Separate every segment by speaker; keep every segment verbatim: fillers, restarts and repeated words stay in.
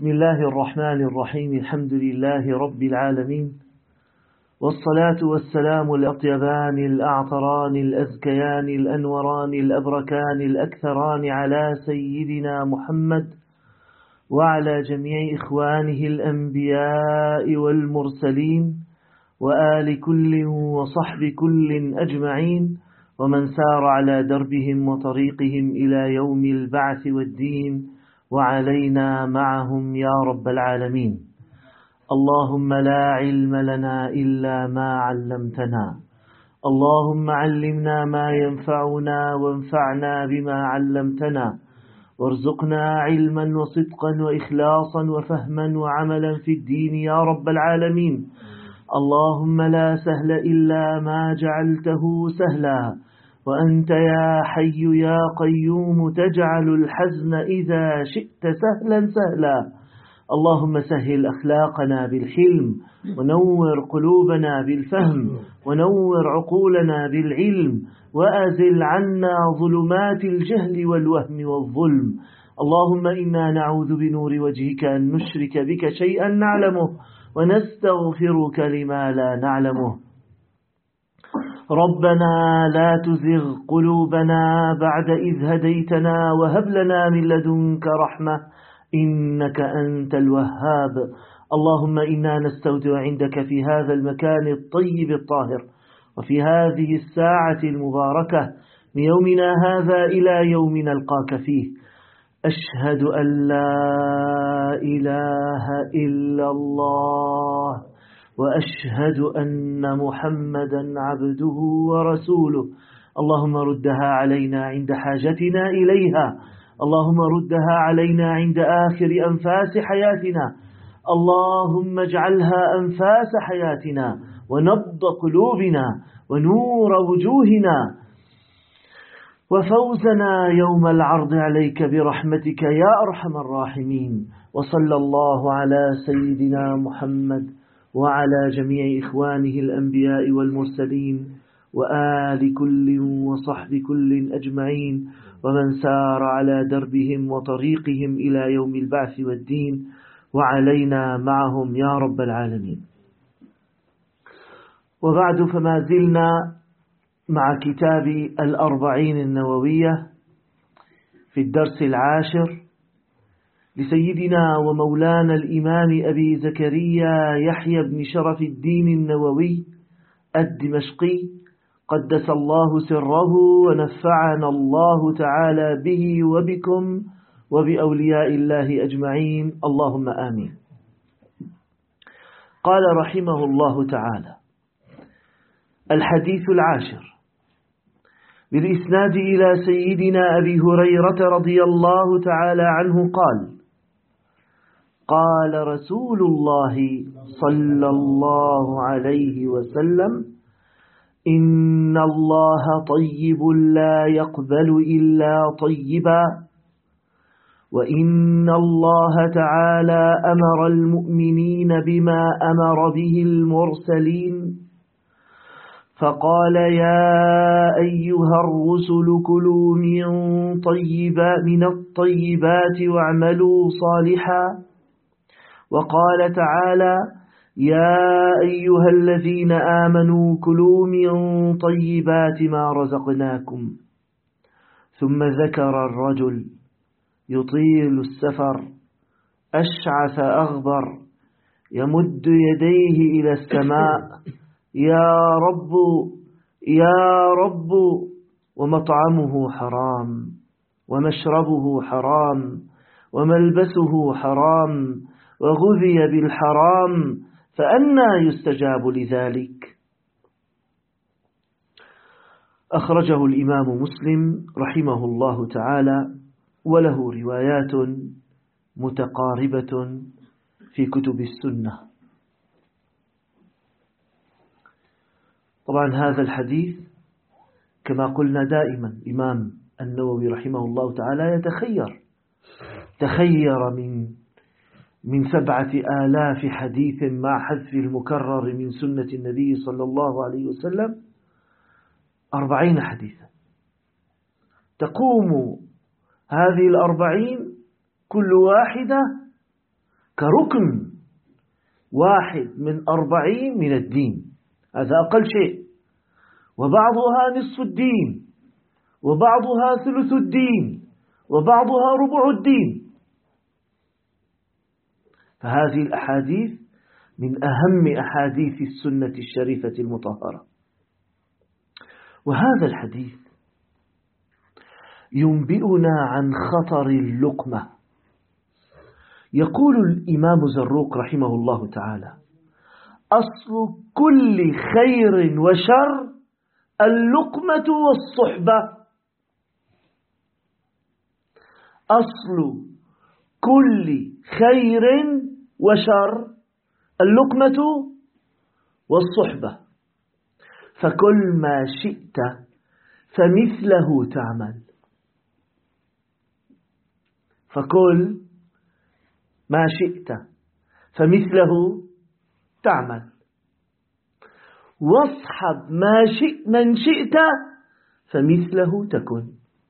Speaker 1: بسم الله الرحمن الرحيم. الحمد لله رب العالمين، والصلاة والسلام الأطيبان الأعطران الأزكيان الأنوران الأبركان الأكثران على سيدنا محمد وعلى جميع إخوانه الأنبياء والمرسلين وآل كل وصحب كل أجمعين، ومن سار على دربهم وطريقهم إلى يوم البعث والدين، وعلينا معهم يا رب العالمين. اللهم لا علم لنا إلا ما علمتنا، اللهم علمنا ما ينفعنا وانفعنا بما علمتنا، وارزقنا علما وصدقا وإخلاصا وفهما وعملا في الدين يا رب العالمين. اللهم لا سهل إلا ما جعلته سهلا، وأنت يا حي يا قيوم تجعل الحزن إذا شئت سهلا سهلا. اللهم سهل أخلاقنا بالحلم، ونور قلوبنا بالفهم، ونور عقولنا بالعلم، وأزل عنا ظلمات الجهل والوهم والظلم. اللهم إنا نعوذ بنور وجهك أن نشرك بك شيئا نعلمه، ونستغفرك لما لا نعلمه. ربنا لا تزغ قلوبنا بعد إذ هديتنا، وهب لنا من لدنك رحمة إنك أنت الوهاب. اللهم إنا نستودع عندك في هذا المكان الطيب الطاهر، وفي هذه الساعة المباركة من يومنا هذا إلى يوم نلقاك فيه. أشهد أن لا إله إلا الله، وأشهد أن محمدا عبده ورسوله. اللهم ردها علينا عند حاجتنا إليها، اللهم ردها علينا عند آخر أنفاس حياتنا، اللهم اجعلها أنفاس حياتنا ونبض قلوبنا ونور وجوهنا وفوزنا يوم العرض عليك برحمتك يا أرحم الراحمين. وصلى الله على سيدنا محمد وعلى جميع إخوانه الأنبياء والمرسلين وآل كل وصحب كل أجمعين، ومن سار على دربهم وطريقهم إلى يوم البعث والدين، وعلينا معهم يا رب العالمين. وبعد، فما زلنا مع كتاب الأربعين النووية في الدرس العاشر لسيدنا ومولانا الإمام أبي زكريا يحيى بن شرف الدين النووي الدمشقي قدس الله سره، ونفعنا الله تعالى به وبكم وبأولياء الله أجمعين، اللهم آمين. قال رحمه الله تعالى: الحديث العاشر بالإسناد إلى سيدنا أبي هريرة رضي الله تعالى عنه قال: قال رسول الله صلى الله عليه وسلم: إن الله طيب لا يقبل إلا طيبا، وإن الله تعالى أمر المؤمنين بما أمر به المرسلين، فقال: يا أيها الرسل كلوا من طيبات من الطيبات واعملوا صالحا. وقال تعالى: يا أيها الذين آمنوا كلوا من طيبات ما رزقناكم. ثم ذكر الرجل يطيل السفر أشعث أغبر يمد يديه إلى السماء: يا رب يا رب، ومطعمه حرام، ومشربه حرام، وملبسه حرام، وغذي بالحرام، فأنى يستجاب لذلك. أخرجه الإمام مسلم رحمه الله تعالى، وله روايات متقاربة في كتب السنة. طبعا هذا الحديث كما قلنا دائما الإمام النووي رحمه الله تعالى يتخير تخير من من سبعة آلاف حديث مع حذف المكرر من سنة النبي صلى الله عليه وسلم أربعين حديثا. تقوم هذه الأربعين كل واحدة كركن واحد من أربعين من الدين، هذا أقل شيء، وبعضها نصف الدين، وبعضها ثلث الدين، وبعضها ربع الدين. فهذه الأحاديث من أهم أحاديث السنة الشريفة المطهرة. وهذا الحديث ينبئنا عن خطر اللقمة. يقول الإمام زروق رحمه الله تعالى: أصل كل خير وشر اللقمة والصحبة. أصل كل خير وشر اللقمة والصحبة، فكل ما شئت فمثله تعمل. فكل ما شئت فمثله تعمل، واصحب ما شئت من شئت فمثله تكن.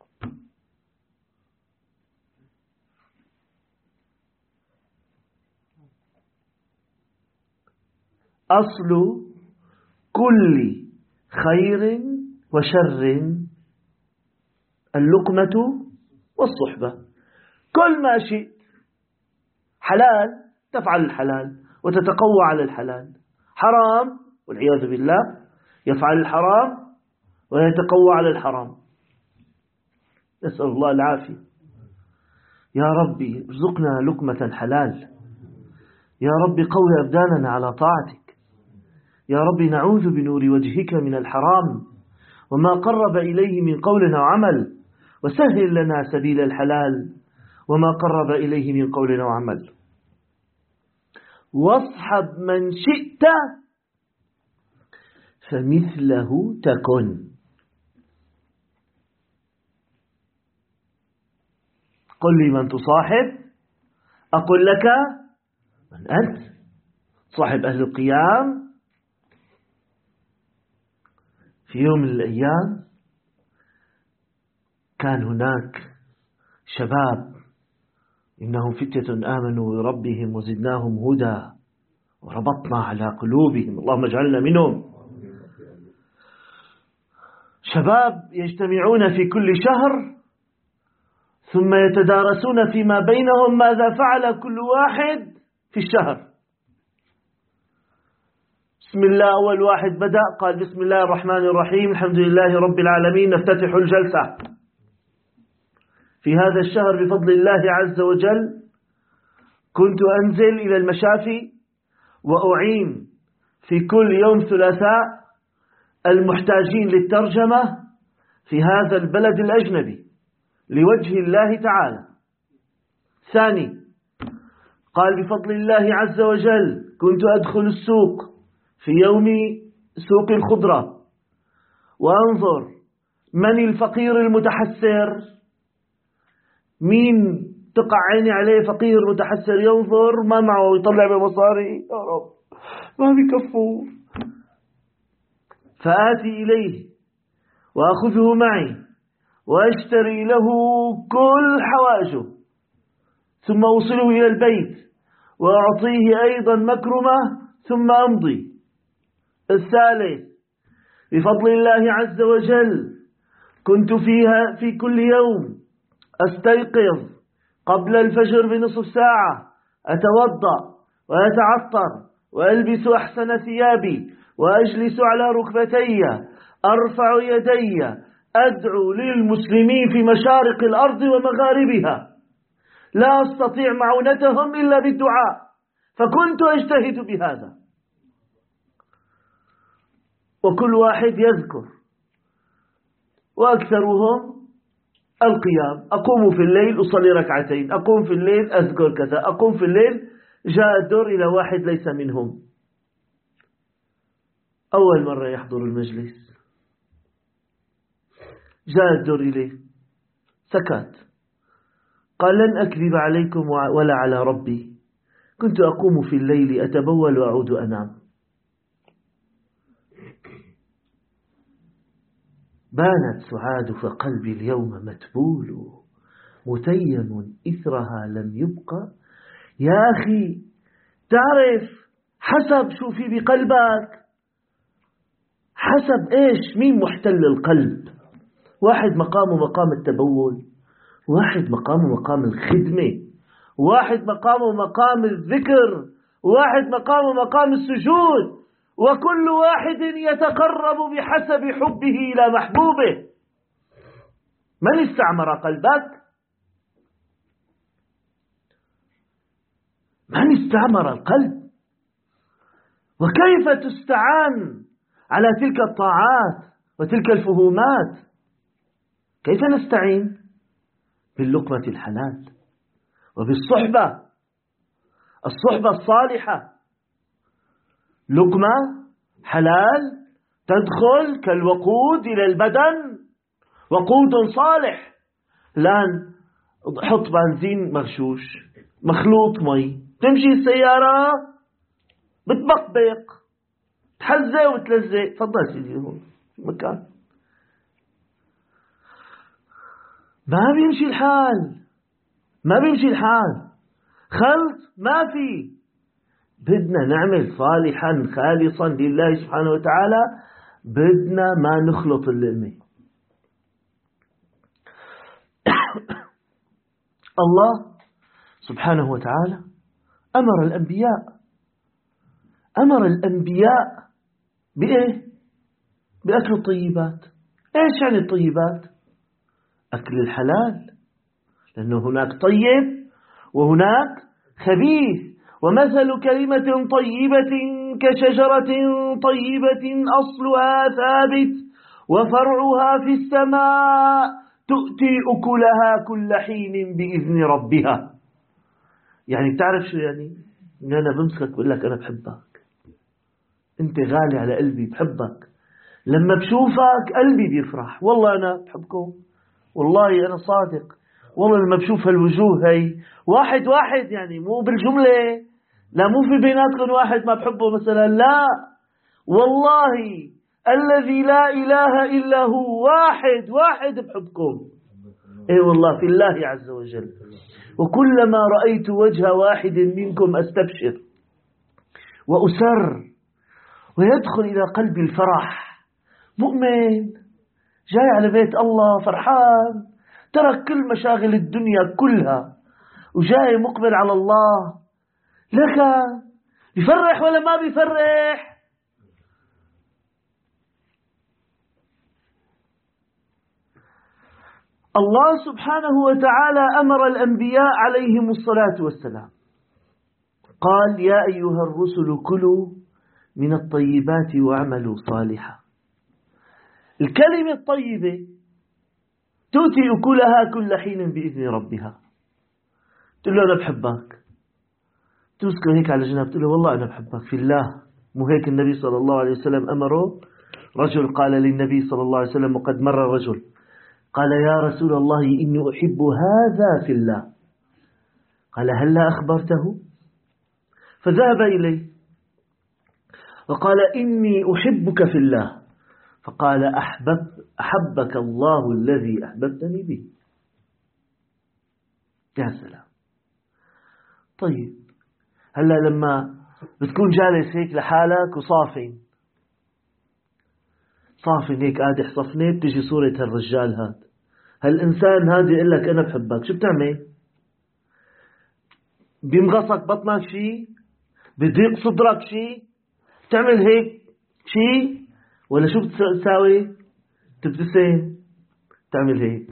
Speaker 1: أصل كل خير وشر اللقمة والصحبة. كل ما شئت، حلال تفعل الحلال وتتقوى على الحلال، حرام والعياذ بالله يفعل الحرام ويتقوى على الحرام، نسأل الله العافية. يا ربي ارزقنا لقمة حلال، يا ربي قوي أبداننا على طاعتك، يا ربي نعوذ بنور وجهك من الحرام وما قرب إليه من قول وعمل، وسهل لنا سبيل الحلال وما قرب إليه من قول وعمل. واصحب من شئت فمثله تكن. قل لي من تصاحب أقول لك من أنت. صاحب أهل القيام. في يوم من الأيام كان هناك شباب إنهم فتية آمنوا بربهم وزدناهم هدى وربطنا على قلوبهم، اللهم اجعلنا منهم. شباب يجتمعون في كل شهر ثم يتدارسون فيما بينهم ماذا فعل كل واحد في الشهر. بسم الله، أول واحد بدأ قال: بسم الله الرحمن الرحيم، الحمد لله رب العالمين، نفتتح الجلسة في هذا الشهر بفضل الله عز وجل. كنت أنزل إلى المشافي وأعين في كل يوم ثلاثاء المحتاجين للترجمة في هذا البلد الأجنبي لوجه الله تعالى. ثاني قال: بفضل الله عز وجل كنت أدخل السوق في يوم سوق الخضرة وأنظر من الفقير المتحسر، مين تقع عيني عليه فقير متحسر ينظر ما معه ويطلع بمصاري، يا رب ما بيكفوا، فآتي إليه وأخذه معي وأشتري له كل حوائجه، ثم أوصله إلى البيت وأعطيه أيضا مكرمة ثم أمضي. الثالث بفضل الله عز وجل كنت فيها في كل يوم أستيقظ قبل الفجر بنصف ساعة، أتوضأ وأتعطر وألبس أحسن ثيابي وأجلس على ركبتي، أرفع يدي أدعو للمسلمين في مشارق الأرض ومغاربها، لا أستطيع معونتهم إلا بالدعاء، فكنت أجتهد بهذا. وكل واحد يذكر، وأكثرهم القيام. أقوم في الليل أصلي ركعتين، أقوم في الليل أذكر كذا، أقوم في الليل. جاء الدور إلى واحد ليس منهم، أول مرة يحضر المجلس، جاء الدور إليه سكت، قال: لن أكذب عليكم ولا على ربي، كنت أقوم في الليل أتبول وأعود أنام. بانت سعاد فقلبي اليوم متبول، متيم إثرها لم يبق يا أخي تعرف حسب شو في بقلبك، حسب إيش، مين محتل القلب. واحد مقامه مقام التبول، واحد مقامه مقام الخدمة، واحد مقامه مقام الذكر، واحد مقامه مقام السجود، وكل واحد يتقرب بحسب حبه إلى محبوبه. من استعمر قلبك؟ من استعمر القلب؟ وكيف تستعان على تلك الطاعات وتلك الفهومات؟ كيف نستعين؟ باللقمة الحلال وبالصحبة، الصحبة الصالحة. لقمة حلال تدخل كالوقود إلى البدن، وقود صالح. الآن حط بنزين مغشوش مخلوط مي، تمشي السيارة بتبقبق تحزة وتلزق. تفضل سيدي هون مكان، ما بيمشي الحال، ما بيمشي الحال. خلط ما في. بدنا نعمل صالحا خالصا لله سبحانه وتعالى، بدنا ما نخلط اللقمة. الله سبحانه وتعالى أمر الأنبياء أمر الأنبياء بإيه؟ بأكل الطيبات. إيش يعني الطيبات؟ أكل الحلال، لأنه هناك طيب وهناك خبيث. ومثل كلمة طيبة كشجرة طيبة أصلها ثابت وفرعها في السماء تؤتي أكلها كل حين بإذن ربها. يعني بتعرف شو يعني؟ إن أنا بمسكك بقول لك أنا بحبك، أنت غالي على قلبي، بحبك. لما بشوفك قلبي بيفرح، والله أنا بحبكم، والله أنا صادق، والله لما بشوف هالوجوه هي واحد واحد، يعني مو بالجملة، لا مو في بيناتكم واحد ما بحبه مثلا، لا والله الذي لا إله إلا هو واحد واحد بحبكم. اي والله في الله عز وجل. وكلما رأيت وجه واحد منكم أستبشر وأسر ويدخل إلى قلبي الفرح. مؤمن جاي على بيت الله فرحان، ترك كل مشاغل الدنيا كلها وجاي مقبل على الله، لك بيفرح ولا ما بيفرح؟ الله سبحانه وتعالى أمر الأنبياء عليهم الصلاة والسلام، قال يا أيها الرسل كلوا من الطيبات واعملوا صالحا. الكلمة الطيبة تؤتي أكلها كل حين بإذن ربها. تقول له أنا بحبك، تمسكه هيك على جنب تقول له والله أنا بحبك في الله. مو هيك النبي صلى الله عليه وسلم أمره؟ رجل قال للنبي صلى الله عليه وسلم، وقد مر رجل قال يا رسول الله إني أحب هذا في الله، قال هلا أخبرته؟ فذهب إليه وقال إني أحبك في الله، فقال أحبب أحبك الله الذي أحببتني به. يا سلام. طيب هلا لما بتكون جالس هيك لحالك وصافن صافن هيك قادح صفنة، بتجي صورة هالرجال هاد، هالإنسان هذا يقول لك أنا بحبك، شو بتعمل؟ بيمغصك بطنك شيء؟ بيضيق صدرك شيء؟ تعمل هيك شيء؟ ولا شو بتساوي؟ تبتسم، تعمل هيك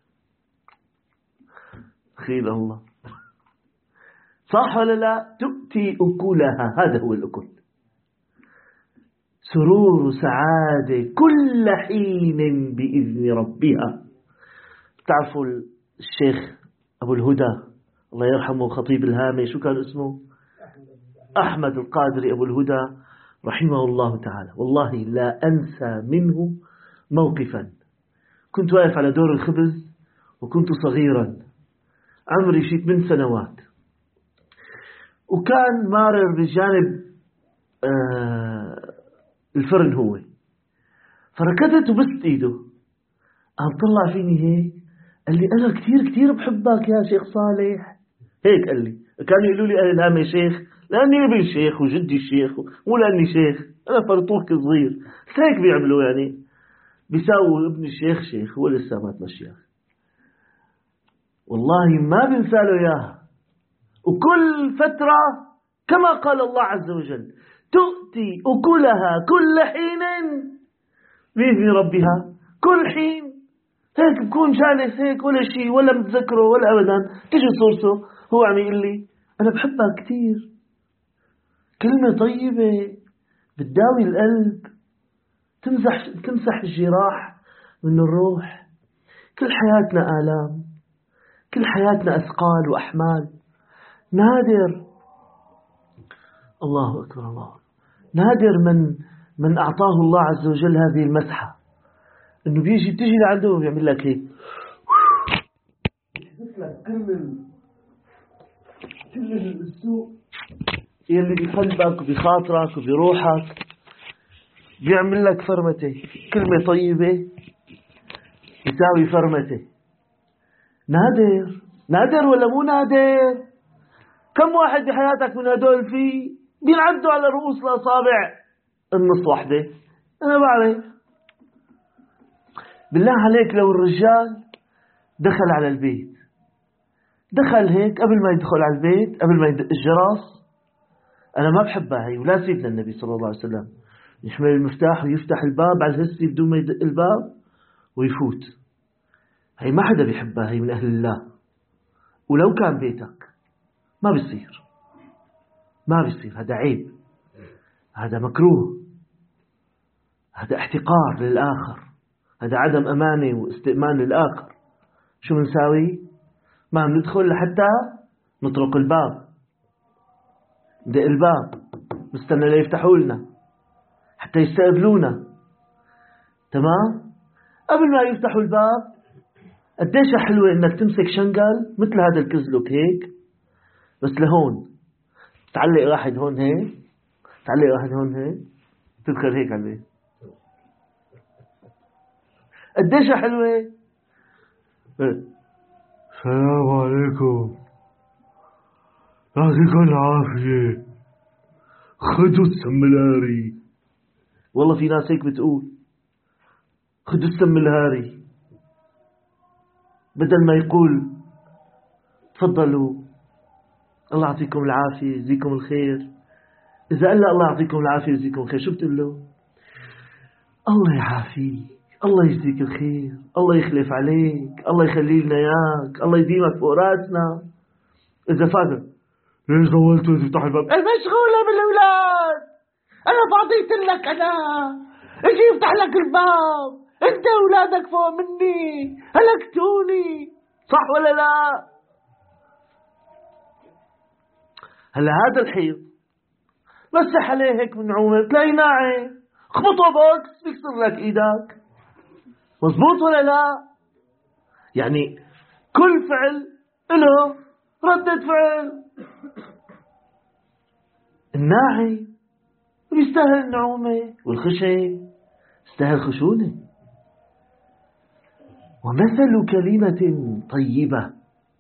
Speaker 1: خير الله، صح ولا لا؟ تؤتي أكلها، هذا هو الأكل، سرور وسعادة كل حين بإذن ربها. تعرفوا الشيخ أبو الهدى الله يرحمه خطيب الهامة، شو كان اسمه؟ أحمد القادري أبو الهدى رحمه الله تعالى. والله لا أنسى منه موقفا. كنت واقف على دور الخبز وكنت صغيرا، عمري شي ثمان سنوات، وكان مارر بجانب آه الفرن هو، فركضت وبست ايده، قام طلع فيني هيك قال لي أنا كثير كثير بحبك يا شيخ صالح، هيك قال لي كانوا يقولوا لي أهل الهام يا شيخ لأني ابن شيخ وجدي الشيخ، مو لأني شيخ، أنا فرطوك صغير. هيك بيعملوا يعني، بيساووا ابن الشيخ شيخ هو لسه ما تمشي. والله ما بنسى له إياها. وكل فترة كما قال الله عز وجل تؤتي أكلها كل حين بإذن ربها. كل حين هيك بكون جالس هيك ولا شيء ولا متذكره ولا أبدا، تيجي صورته هو عم يقول لي أنا بحبها كتير، كلمة طيبة بتداوي القلب، تمسح تمسح الجراح من الروح. كل حياتنا آلام، كل حياتنا أثقال وأحمال. نادر، الله أكبر الله، نادر من من أعطاه الله عز وجل هذه المسحة، إنه بيجي بتيجي لعنده وبيعمل لك هيك، يحدث لك كل كل السوء اللي بقلبك وبخاطرك وبروحك، بيعمل لك فرمته. كلمة طيبة يساوي فرمته. نادر، نادر ولا مو نادر؟ كم واحد بحياتك من هدول فيه بينعدوا على رؤوس الأصابع النص واحدة. أنا بعرف. بالله عليك لو الرجال دخل على البيت، دخل هيك قبل ما يدخل على البيت، قبل ما يدق الجرس، أنا ما بحبها هي، ولا سيدنا النبي صلى الله عليه وسلم يحمل المفتاح ويفتح الباب على الهسي بدون ما يدق الباب ويفوت. هي ما حدا بيحبها، هي من أهل الله. ولو كان بيتك ما بيصير، ما بيصير. هذا عيب، هذا مكروه، هذا احتقار للآخر، هذا عدم أمانة واستئمان للآخر. شو بنساوي؟ ما بندخل لحتى نطرق الباب، ندق الباب، نستنى ليفتحوا لنا حتى يستقبلونا. تمام؟ قبل ما يفتحوا الباب قديش حلوة انك تمسك شنقل مثل هذا الكزلك هيك، بس لهون تعلق واحد هون هيك، تعلق واحد هون هيك، تدخل هيك على البيت. قديش حلوة. السلام عليكم، يعطيكم العافية، خذوا السملاري. والله في ناس هيك بتقول خذوا السملاري، بدل ما يقول تفضلوا الله يعطيكم العافية يجزيكم الخير. إذا قال لا الله يعطيكم العافية يجزيكم الخير، شو بتقول له؟ الله يعافيك، الله يجزيك الخير، الله يخلف عليك، الله يخلي لنا إياك، الله يديمك فوق راسنا. إذا فاكر ليش ضولتوا تفتح الباب؟ مشغولة بالأولاد، أنا فاضيت لك، أنا اجي يفتح لك الباب، أنت أولادك فوق مني هلكتوني، صح ولا لا؟ هلا هذا الحيط مسح عليه هيك من عمر تلاقي ناعم، خبطه بوكس بيكسر لك ايدك. مزبوط ولا لا؟ يعني كل فعل له ردة فعل. الناعم بيستاهل النعومة، والخشن يستاهل خشونة. ومثل كلمة طيبة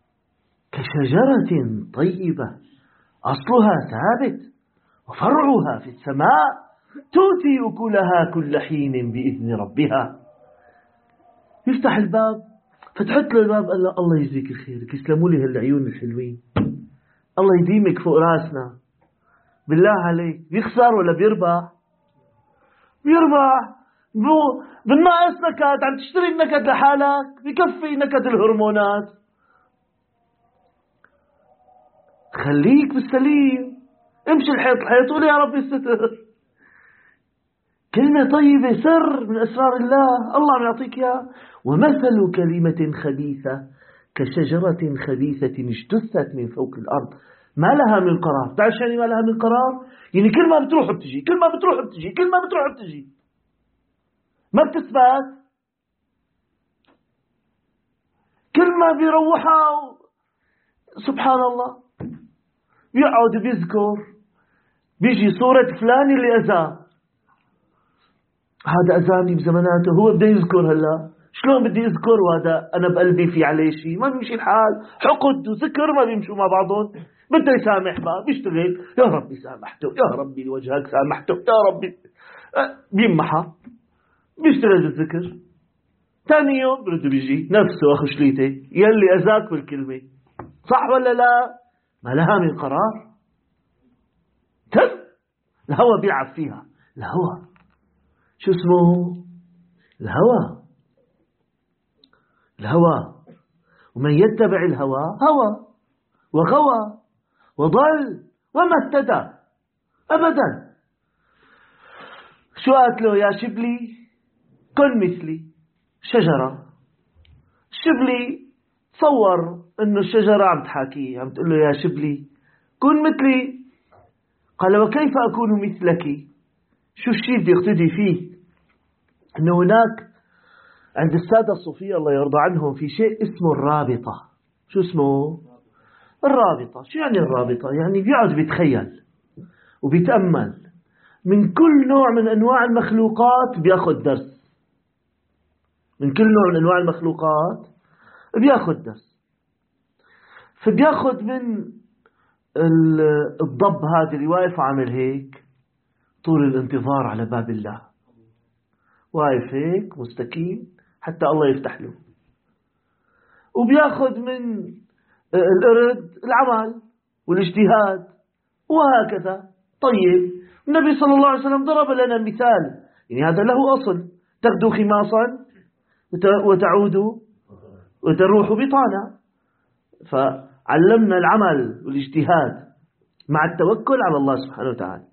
Speaker 1: كشجرة طيبة أصلها ثابت وفرعها في السماء تؤتي أكلها كل حين بإذن ربها. يفتح الباب، فتحت له الباب، قال له الله يجزيك الخير، يسلموا لي هالعيون الحلوين، الله يديمك فوق راسنا. بالله عليك بيخسر ولا بيربح؟ بيربح. بو بالناقص نكد، عم تشتري النكد لحالك، بكفي نكد الهرمونات. خليك بالسليم، امشي الحيط الحيط، قول يا رب الستر. كلمة طيبة سر من أسرار الله، الله عم يعطيك إياه. ومثل كلمة خبيثة كشجرة خبيثة اجتثت من فوق الأرض ما لها من قرار. تعرف يعني ما لها من قرار؟ يعني كل ما بتروح بتجي، كل ما بتروح بتجي، كل ما بتروح بتجي، ما بتثبت. كل ما بيروحها سبحان الله بيقعد بيذكر، بيجي صورة فلان اللي أذاه، هذا أذاني بزماناته، هو بده يذكر هلا شلون بدي أذكر وهذا أنا بقلبي في عليه شيء؟ ما بيمشي الحال. حقد وذكر ما بيمشوا مع بعضهم. بده يسامح بقى بيشتغل يا ربي سامحته، يا ربي لوجهك سامحته، يا ربي بيمحى، بيشتغل بالذكر. ثاني يوم برده بيجي نفسه أخو شليته يلي أذاك بالكلمة، صح ولا لا؟ ما لها من قرار. تم الهوى بيلعب فيها. الهوى شو اسمه؟ الهوى. الهوى. ومن يتبع الهوى هوى وغوى وضل وما اهتدى أبدا. شو قالت له؟ يا شبلي كن مثلي شجرة. شبلي تصور انه الشجرة عم تحاكيه، عم تقول له يا شبلي كن مثلي. قال وكيف أكون مثلك؟ شو الشيء اللي يقتدي فيه؟ أنه هناك عند السادة الصوفية الله يرضى عنهم في شيء اسمه الرابطة. شو اسمه؟ الرابطة. شو يعني الرابطة؟ يعني بيقعد بيتخيل وبيتأمل من كل نوع من أنواع المخلوقات، بياخد درس من كل نوع من أنواع المخلوقات، بياخد درس. فبياخد من الضب هذا اللي واقف عامل هيك طول الانتظار على باب الله، واقف هيك مستقيم حتى الله يفتح له. وبياخد من القرد العمل والاجتهاد وهكذا. طيب النبي صلى الله عليه وسلم ضرب لنا مثال، يعني هذا له أصل: تغدو خماصا وتعود وتروح بطانا. فعلمنا العمل والاجتهاد مع التوكل على الله سبحانه وتعالى.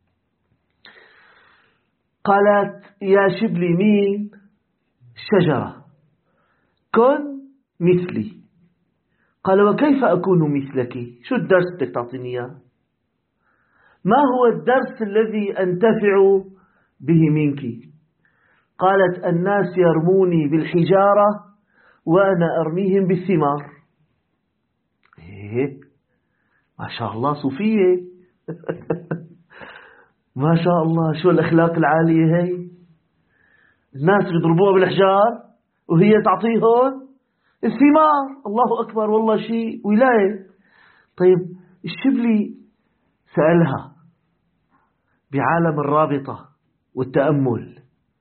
Speaker 1: قالت يا شبلي مين؟ شجرة كن مثلي. قال وكيف أكون مثلك؟ شو الدرس بدك تعطيني إياه؟ ما هو الدرس الذي أنتفع به منك؟ قالت الناس يرموني بالحجارة وأنا أرميهم بالثمار. إيه ما شاء الله صوفية. ما شاء الله شو الأخلاق العالية هي. الناس بيضربوها بالحجار وهي تعطيهم الثمار. الله أكبر، والله شيء ولاية. طيب الشبلي سألها بعالم الرابطة والتأمل: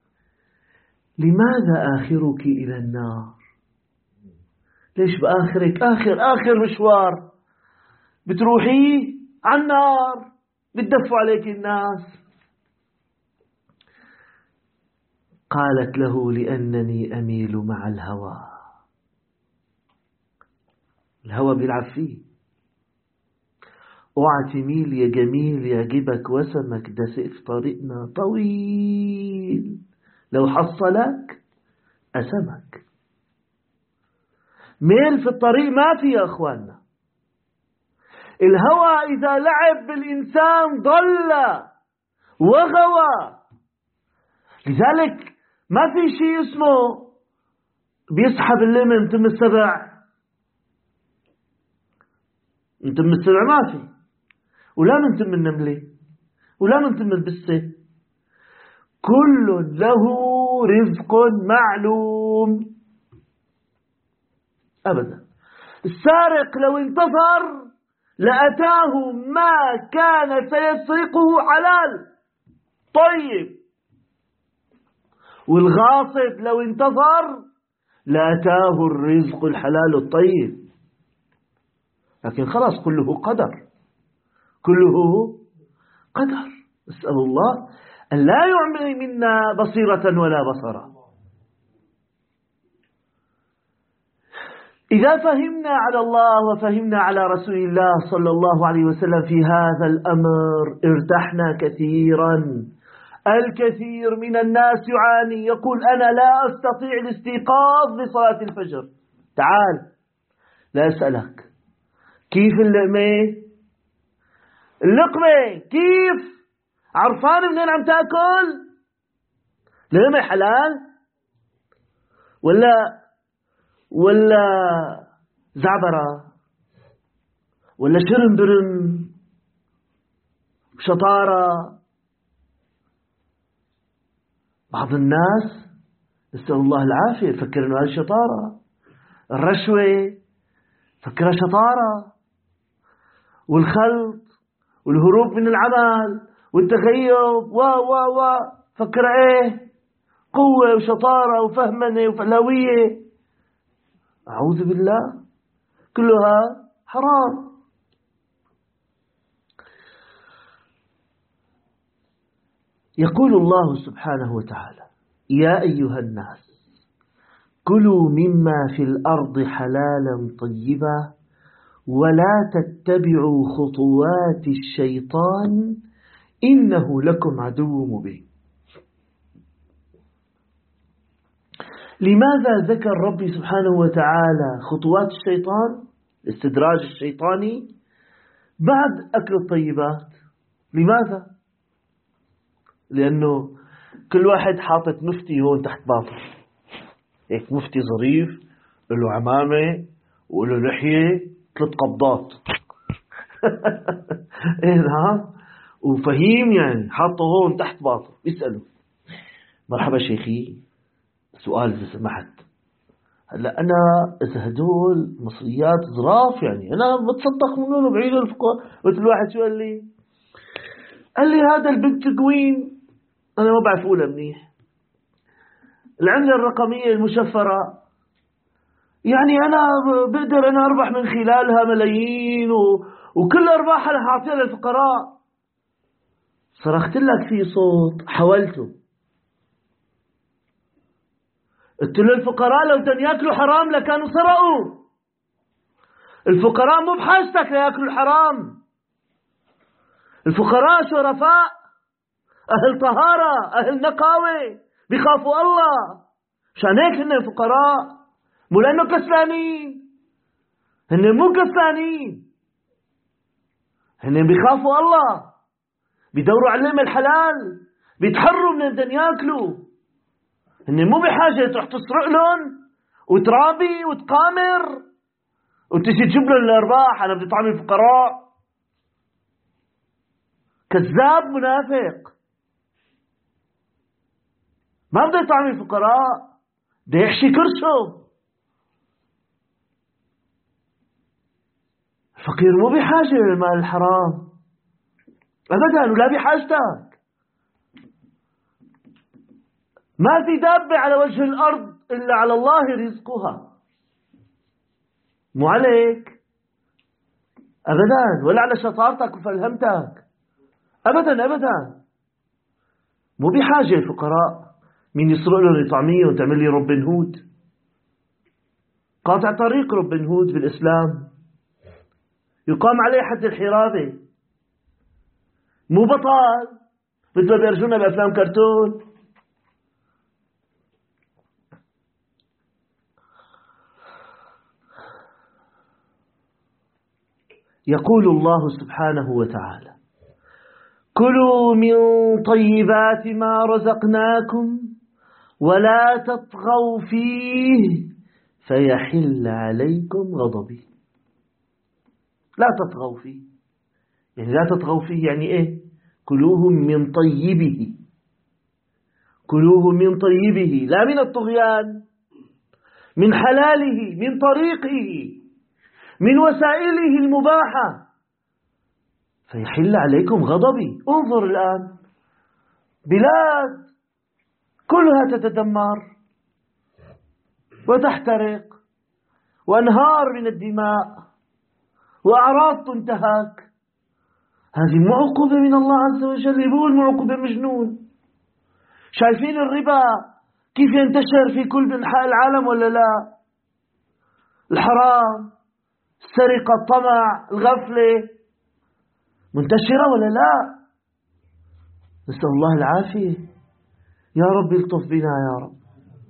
Speaker 1: لماذا آخرك إلى النار؟ ليش بآخرك؟ آخر آخر مشوار بتروحي على النار، بتدفوا عليك الناس. قالت له لأنني أميل مع الهوى. الهوى بيلعب فيه. اوعى تميل يا جميل يعجبك وسمك، ده سيف طريقنا طويل لو حصلك أسمك. ميل في الطريق ما في يا أخواننا. الهوى إذا لعب بالإنسان ضل وغوى. لذلك ما في شيء اسمه بيسحب الليمن تم السبع. من تم السبع ما في، ولا من تم النملة، ولا من تم البسة. كل له رزق معلوم. أبدا. السارق لو انتصر لأتاه ما كان سيسرقه حلال طيب، والغاصب لو انتصر لأتاه الرزق الحلال الطيب. لكن خلاص كله قدر، كله قدر. نسأل الله أن لا يعمي منا بصيرة ولا بصرا. إذا فهمنا على الله وفهمنا على رسول الله صلى الله عليه وسلم في هذا الأمر ارتحنا كثيرا. الكثير من الناس يعاني، يقول أنا لا أستطيع الاستيقاظ لصلاة الفجر. تعال لا أسألك كيف اللقمة؟ اللقمة كيف؟ عرفان منين عم تأكل؟ لقمة حلال ولا ولا زعبرة ولا شرم برم شطارة؟ بعض الناس نسأل الله العافية. فكر إنه هذه شطارة. الرشوة فكرها شطارة، والخلط والهروب من العمل والتغيب و و و فكرها إيه؟ قوة وشطارة وفهمنة وفلوية. أعوذ بالله، كلها حرام. يقول الله سبحانه وتعالى: يا أيها الناس كلوا مما في الأرض حلالا طيبا ولا تتبعوا خطوات الشيطان إنه لكم عدو مبين. لماذا ذكر ربي سبحانه وتعالى خطوات الشيطان، الاستدراج الشيطاني، بعد أكل الطيبات؟ لماذا؟ لأنه كل واحد حاطط مفتي هون تحت باطه، هيك مفتي ظريف له عمامة وله لحية ثلاث قبضات إيه نعم، وفهيم يعني حاطه هون تحت باطه. يسأله: مرحبا شيخي، سؤال إذا سمحت، هلا أنا إذا هدول مصريات ظراف يعني أنا بتصدق منهم بعيد الفقراء. قلت الواحد شو قال لي؟ قال لي: هذا البنتجوين أنا ما بعرف أقولها منيح، العملة الرقمية المشفرة، يعني أنا بقدر أنا أربح من خلالها ملايين و... وكل أرباحها أنا حاعطيها للفقراء. صرخت لك في صوت حولته، قلت له: الفقراء لو كان يأكلوا حرام لكانوا سرقوا. الفقراء مو بحاجتك ليأكلوا الحرام. الفقراء شرفاء، أهل طهارة، أهل نقاوة، بيخافوا الله، عشان هيك هن فقراء، مو لأنه كسلانين. هن مو كسلانين، هن بيخافوا الله، بيدوروا على اللقمة الحلال، بيتحروا من بدهم ياكلوا. هن مو بحاجة تروح تسرق لهم وترابي وتقامر وتجي تجيب لهم الأرباح. أنا بدي طعم الفقراء. كذاب منافق، ما بده يطعم الفقراء، بده يحشي كرشه. الفقير مو بحاجة للمال الحرام أبدا، ولا بحاجتك. ما في دابة على وجه الأرض إلا على الله رزقها، مو عليك أبدا، ولا على شطارتك وفلهمتك أبدا أبدا. مو بحاجة الفقراء. مين يسرق له يطعميه وتعمل لي روبن هود؟ قاطع طريق روبن هود بالإسلام، يقام عليه حد الحرابة، مو بطال مثل ما بيرجونا بأفلام كرتون. يقول الله سبحانه وتعالى: كلوا من طيبات ما رزقناكم ولا تطغوا فيه فيحل عليكم غضبي. لا تطغوا فيه، يعني لا تطغوا فيه يعني إيه؟ كلوه من طيبه، كلوه من طيبه، لا من الطغيان، من حلاله، من طريقه، من وسائله المباحة. فيحل عليكم غضبي. انظر الآن، بلاد كلها تتدمر وتحترق، وأنهار من الدماء، وأعراض تنتهك. هذه معقوبة من الله عز وجل. يقول معقوبة مجنون. شايفين الربا كيف ينتشر في كل أنحاء العالم ولا لا؟ الحرام، السرقة، الطمع، الغفلة منتشرة ولا لا؟ نسأل الله العافية. يا رب يلطف بنا يا رب.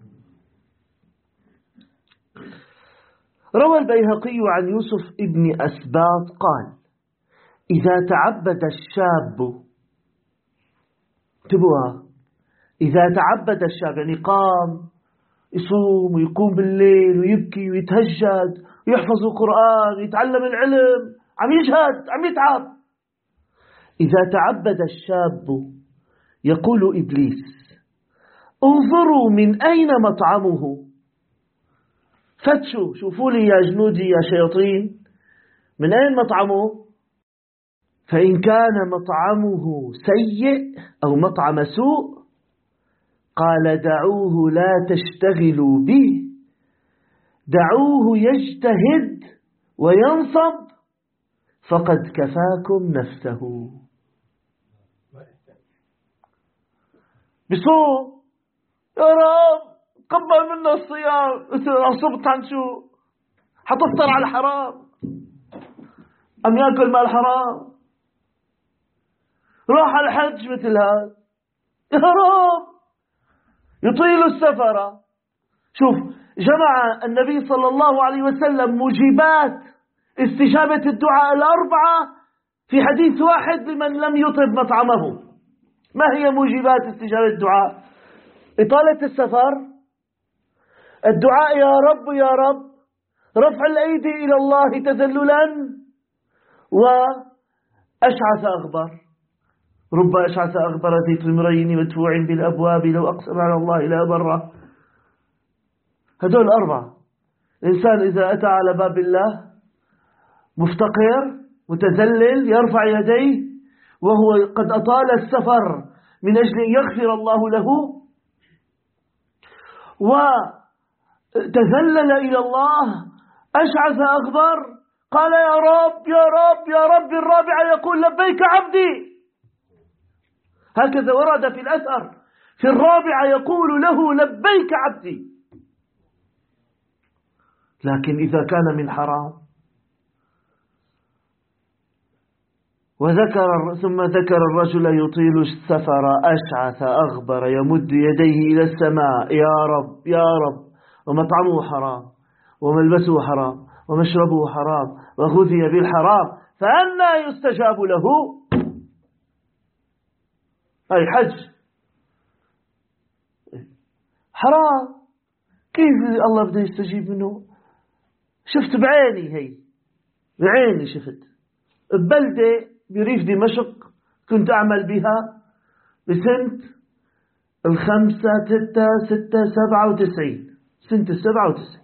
Speaker 1: روى البيهقي عن يوسف ابن أسباط قال: إذا تعبد الشاب، انتبهوا، إذا تعبد الشاب يعني قام يصوم ويقوم بالليل ويبكي ويتهجد ويحفظ القرآن ويتعلم العلم، عم يجهد، عم يتعب. إذا تعبد الشاب يقول إبليس: انظروا من أين مطعمه، فتشوا شوفوا لي يا جنودي يا شياطين من أين مطعمه. فإن كان مطعمه سيء أو مطعم سوء قال دعوه لا تشتغلوا به، دعوه يجتهد وينصب فقد كفاكم نفسه. بصوم يا رب قبل منا الصيام، صبت عن شو حتفطر على الحرام أم يأكل مال حرام، راح على الحج مثل هذا يا رب يطيل السفر. شوف جمع النبي صلى الله عليه وسلم موجبات استجابة الدعاء الأربعة في حديث واحد لمن لم يطب مطعمه. ما هي موجبات استجابة الدعاء؟ إطالة السفر، الدعاء يا رب يا رب، رفع الأيدي إلى الله تذللا، وأشعث أغبر. رب أشعث أغبر ذي طمرين مدفوع بالأبواب لو أقسم على الله لا بره. هدول الأربعة. الإنسان إذا أتى على باب الله مفتقر متذلل يرفع يديه وهو قد أطال السفر من أجل أن يغفر الله له وتذلل إلى الله، أشعث أغبر، قال يا رب يا رب يا رب. الرابعة يقول لبيك عبدي، هكذا ورد في الأثر. في الرابعة يقول له لبيك عبدي. لكن إذا كان من حرام وذكر ثم ذكر الرجل يطيل السفر أشعث أغبر يمد يديه إلى السماء يا رب يا رب، ومطعمه حرام وملبسه حرام ومشربه حرام وغذي بالحرام، فأنى يستجاب له؟ أي حج حرام، كيف الله بده يستجيب منه؟ شفت بعيني، هي بعيني شفت ببلدة بريف دمشق كنت أعمل بها بسنة الخمسة ستة ستة سبعة وتسعين، سنة السبعة وتسعين.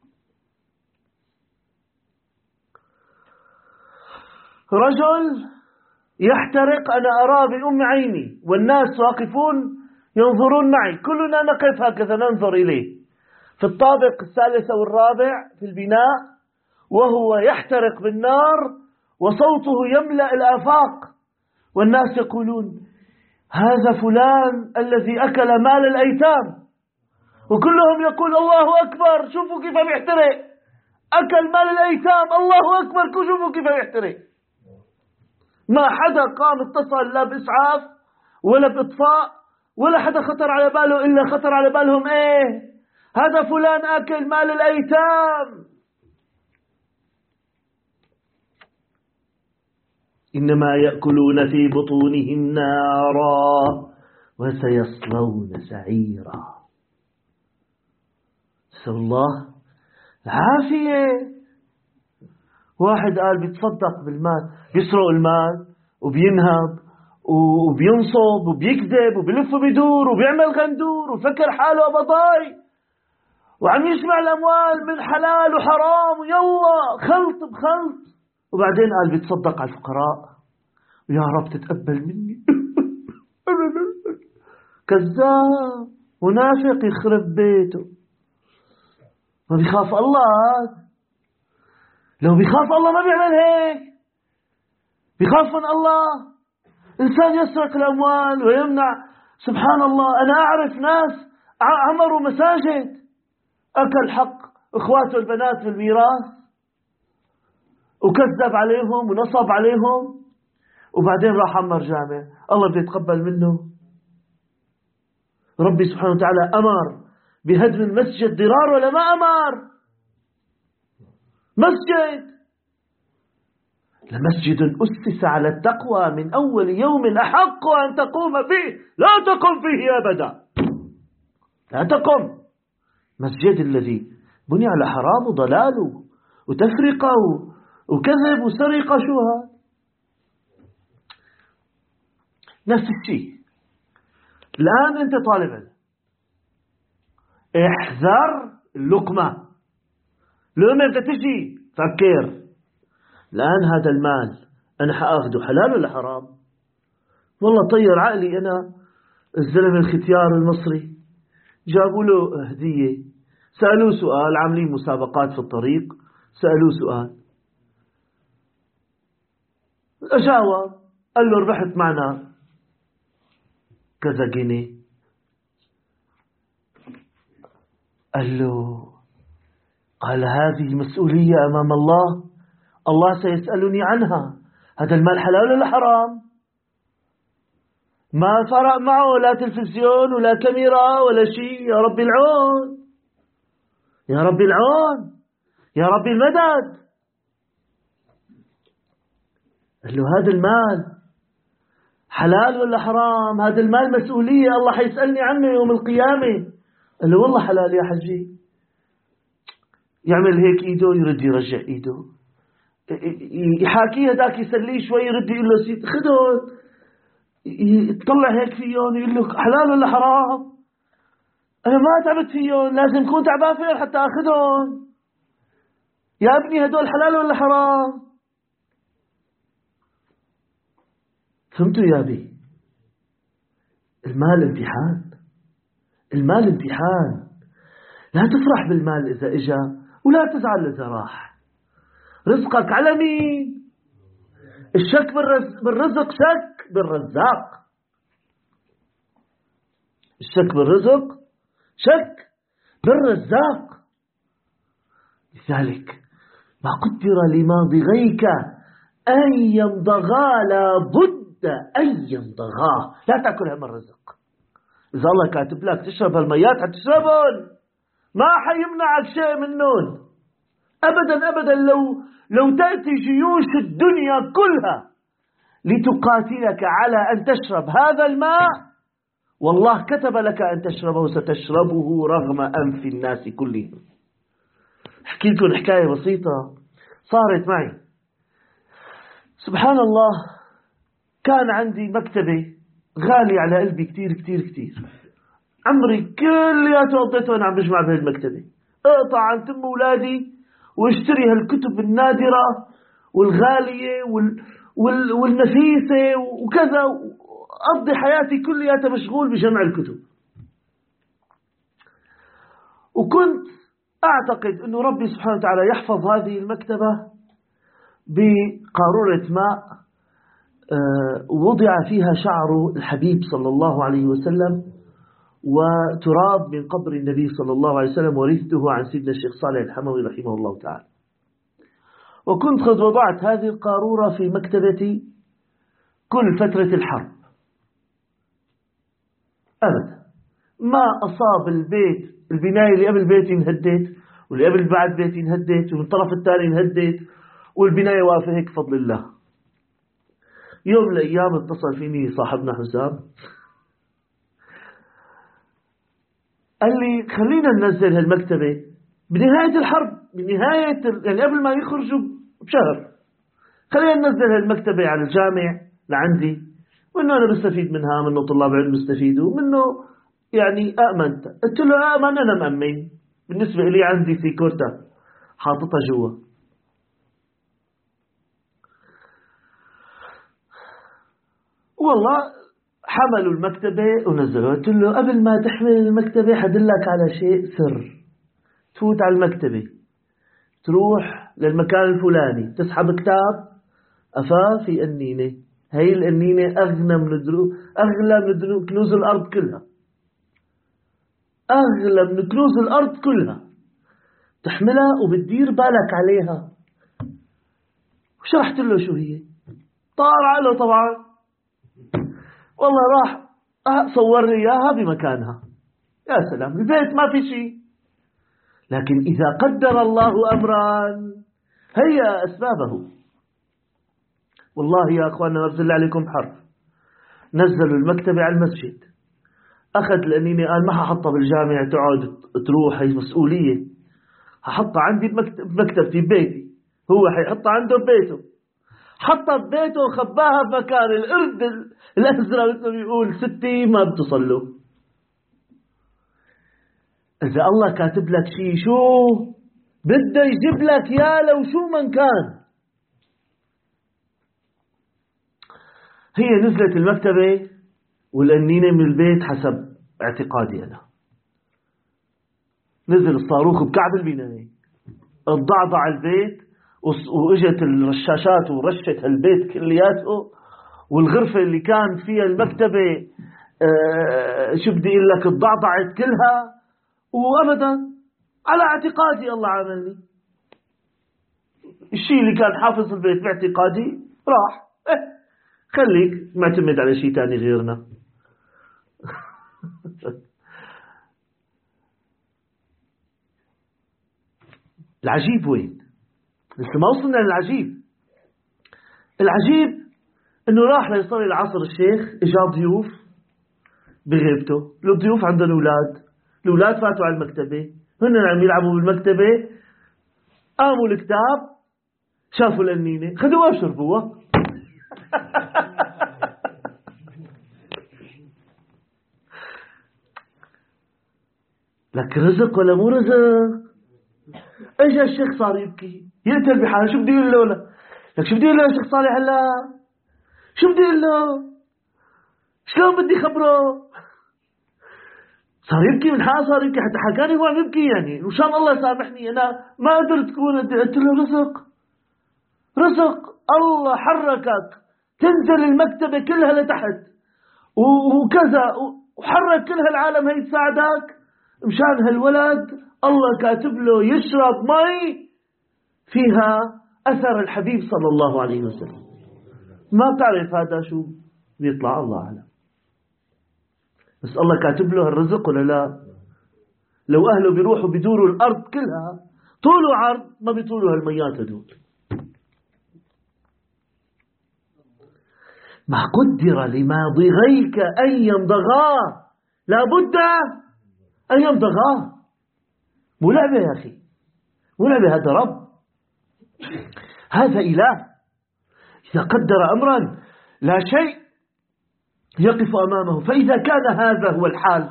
Speaker 1: رجل يحترق أنا أراه بأم عيني والناس واقفون ينظرون معي، كلنا نقف هكذا ننظر إليه في الطابق الثالث والرابع في البناء وهو يحترق بالنار وصوته يملأ الآفاق، والناس يقولون هذا فلان الذي أكل مال الأيتام، وكلهم يقول الله أكبر شوفوا كيف بيحترق، أكل مال الأيتام الله أكبر شوفوا كيف بيحترق. ما حدا قام اتصل لا بإسعاف ولا بإطفاء ولا حدا خطر على باله، إلا خطر على بالهم إيه هذا فلان أكل مال الأيتام. إنما يأكلون في بطونهم نارا وسيصلون سعيرا. نسأل الله العافية. واحد قال بيتصدق بالمال، بيسرق المال وبينهب وبينصب وبيكذب وبيلف وبيدور وبيعمل غندور وفكر حاله أبضاي وعم يجمع الأموال من حلال وحرام ويلا خلط بخلط، وبعدين قال بيتصدق على الفقراء ويا رب تتقبل مني. كذاب منافق يخرب بيته، ما بيخاف الله. لو بيخاف الله ما بيعمل هيك، بيخاف من الله. إنسان يسرق الأموال ويمنع، سبحان الله. أنا أعرف ناس عمروا مساجد أكل حق إخواته البنات في الميراث وكذب عليهم ونصب عليهم، وبعدين راح عمر جامع، الله بده يتقبل منه؟ ربي سبحانه وتعالى أمر بهدم المسجد ضرار ولا ما أمر؟ مسجد لمسجد أسس على التقوى من أول يوم أحق أن تقوم فيه لا تقم فيه أبدا، لا تقم. مسجد الذي بني على حرام وضلال وتفرقة وكذب وسرقة، شو هذا؟ نفس الشيء. الآن أنت طالب علم احذر اللقمة، لقمة بدها تجي فكر الآن هذا المال أنا حأخذه حلال ولا حرام؟ والله طير عقلي أنا. الزلمة الختيار المصري جابوا له هدية، سألوه سؤال، عاملين مسابقات في الطريق، سألوه سؤال أجاوب، قال له ربحت معنا كذا جنيه. قال له قال هذه مسؤولية أمام الله، الله سيسألني عنها، هذا المال حلال ولا حرام؟ ما فرق معه لا تلفزيون ولا كاميرا ولا شيء. يا رب العون، يا رب العون، يا رب المدد. قال له هذا المال حلال ولا حرام؟ هذا المال مسؤولية، الله حيسألني عنه يوم القيامة. قال له والله حلال يا حجي. يعمل هيك ايده، يرد يرجع ايده، يحاكيه ذاك يسليه شوي، يرد يقول له سيد خذهم، يطلع هيك فيهم يقول له حلال ولا حرام؟ أنا ما تعبت فيهم، لازم كون تعبان فيهم حتى أخذهم. يا ابني هدول حلال ولا حرام؟ فهمتوا يا أبي؟ المال امتحان، المال امتحان. لا تفرح بالمال إذا إجا ولا تزعل إذا راح. رزقك على مين؟ الشك بالرزق شك بالرزاق. الشك بالرزق شك بالرزاق. لذلك ما قدر لماضغيك أن يمضغا لابد أن يمضغا. لا تأكل هم الرزق. إذا الله كاتب لك تشرب هالميات حتشربون، ما حيمنعك شيء منهم أبدا أبدا. لو لو تأتي جيوش الدنيا كلها لتقاتلك على أن تشرب هذا الماء، والله كتب لك أن تشربه، ستشربه رغم أنف الناس كلهم. أحكي لكم حكاية بسيطة صارت معي. سبحان الله، كان عندي مكتبة غالي على قلبي كتير كتير كتير. عمري كلياته قضيته وأنا عم بجمع بهذه المكتبة، اقطع عن تم أولادي واشتري هالكتب النادرة والغالية وال... وال... والنفيسة وكذا، أقضي حياتي كلياتها مشغول بجمع الكتب. وكنت أعتقد أنه ربي سبحانه وتعالى يحفظ هذه المكتبة بقارورة ماء وضع فيها شعر الحبيب صلى الله عليه وسلم وتراب من قبر النبي صلى الله عليه وسلم، ورثته عن سيدنا الشيخ صالح الحموي رحمه الله تعالى. وكنت قد وضعت هذه القارورة في مكتبتي كل فترة الحرب. أبدا ما أصاب البيت، البناية اللي قبل بيتي انهدت، واللي قبل بعد بيتي انهدت، ومن الطرف الثاني انهدت، والبناية واقفة هيك بفضل الله. يوم من الأيام اتصل فيني صاحبنا حسام، قال لي خلينا ننزل هالمكتبة بنهاية الحرب، بنهاية يعني قبل ما يخرجوا بشهر، خلينا ننزل هالمكتبة على الجامع لعندي، وإنه أنا بستفيد منها، منه طلاب علم بيستفيدوا منه، يعني أأمنت. قلت له أأمن، أنا مأمن، بالنسبة لي عندي سيكورتا حاططها جوا. والله حملوا المكتبة ونزلوا. قلت له قبل ما تحمل المكتبة حدلك على شيء سر. تفوت على المكتبة، تروح للمكان الفلاني، تسحب كتاب أفا في النينة. هاي النينة أغنى من الدروب، أغلى من كنوز الأرض كلها، أغلى من كنوز الأرض كلها. تحملها وبتدير بالك عليها. وشرحت له شو هي، طار على طبعا، والله راح صور لي إياها بمكانها. يا سلام، البيت ما في شيء. لكن إذا قدر الله أمرا هيا أسبابه. والله يا أخواننا أرسل عليكم حرف، نزلوا المكتبة على المسجد، أخذ لأنني قال ما ححطها بالجامع تقعد تروح، هي مسؤولية، ححطها عندي بمكتبتي ببيتي، هو حيحطها عنده ببيته. حطها ببيته وخباها بمكان القرد الأزرق مثل ما بيقول ستي ما بتصل له. إذا الله كاتب لك شيء شو بده يجيب لك يا لو شو من كان. هي نزلت المكتبة والأنينة من البيت حسب اعتقادي أنا. نزل الصاروخ بكعب البناية، الضعضع البيت، وإجت الرشاشات ورشت البيت كلياته، والغرفة اللي كان فيها المكتبة آه شو بدي أقول لك الضعضعت كلها، وأبدا على اعتقادي الله عاملني. الشيء اللي كان حافظ البيت باعتقادي راح. إيه خليك معتمد على شيء تاني غيرنا. العجيب وين؟ لسه ما وصلنا للعجيب. العجيب انه راح ليصلي العصر الشيخ، اجا ضيوف بغيبته. الضيوف عندهم اولاد، الاولاد فاتوا على المكتبة، هن عم يلعبوا بالمكتبة، قاموا الكتاب شافوا الأنينة خذوها وشربوها. لك رزق ولا مو رزق؟ اجا الشيخ صار يبكي يقتل بحاله. شو بدي يقول له؟ لك شو بدي يقول له يا شيخ صالح هلا؟ شو بدي يقول له؟ شلون بدي خبره؟ صار يبكي من حقه، صار يبكي حتى حكاني هو عم يبكي يعني وشان الله يسامحني انا ما قدرت تكون. قلت له رزق رزق الله حركك تنزل المكتبة كلها لتحت وكذا، وحرك كل هالعالم هي تساعدك مشان هالولد الله كاتب له يشرب مي فيها أثر الحبيب صلى الله عليه وسلم. ما بتعرف هذا شو بيطلع، الله أعلم. بس الله كاتب له الرزق ولا لا؟ لو أهله بيروحوا بيدوروا الأرض كلها طول وعرض ما بيطولوا هالميات هدول. ما قدر لماضغيك أن يمضغا لابد أن يمضغا. مو لعبة يا أخي، مو لعبة. هذا رب، هذا إله. إذا قدر أمرا لا شيء يقف أمامه، فإذا كان هذا هو الحال